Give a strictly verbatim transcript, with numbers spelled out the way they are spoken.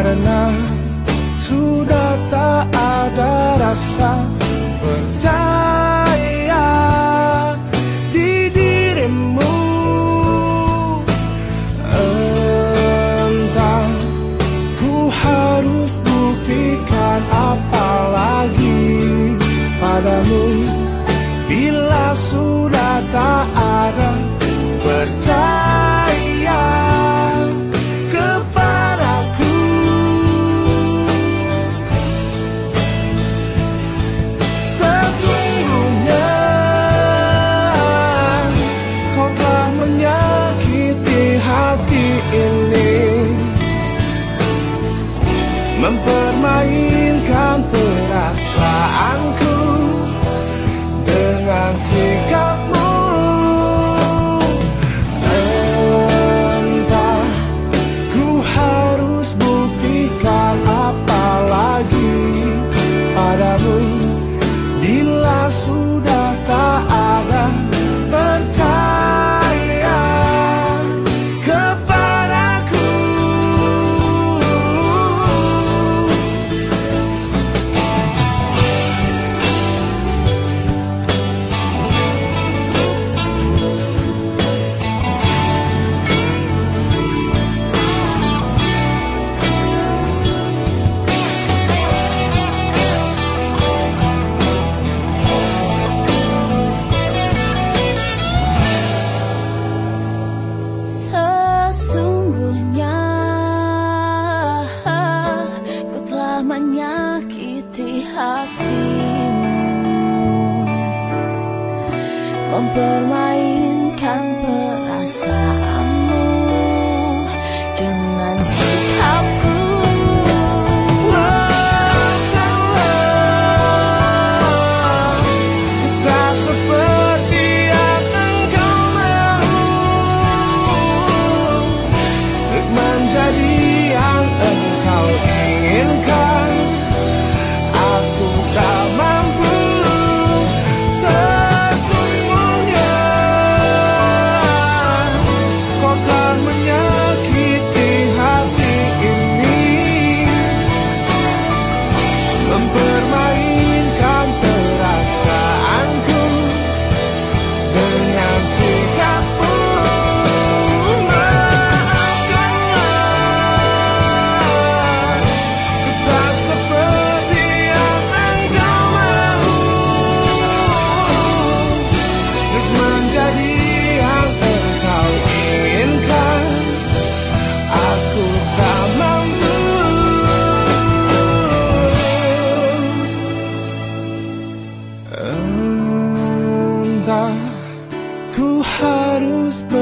karena sudah tak ada rasa percaya di dirimu. Entah ku harus buktikan apa lagi padamu bila sudah tak ada percaya kepadaku. Sesungguhnya kau telah menyakiti hati ini, mempermainkan perasaanku dengan sikapmu. Entah ku harus buktikan apa lagi padamu bila sudah tak ada percaya kepadaku. Sesungguhnya ku telah menyakiti hatimu, mempermainkan perasaanmu dengan sikapku. Tak seperti yang engkau mau untuk menjadi yang engkau inginkan. Aku tak mampu. Sesungguhnya kau telah menyakiti hati ini, mempermainkan perasaanku dengan sikapmu. Maafkanlah, ku tak seperti yang engkau mau untuk menjadi yang engkau inginkan. Aku tak mampu. Entah ku harus ber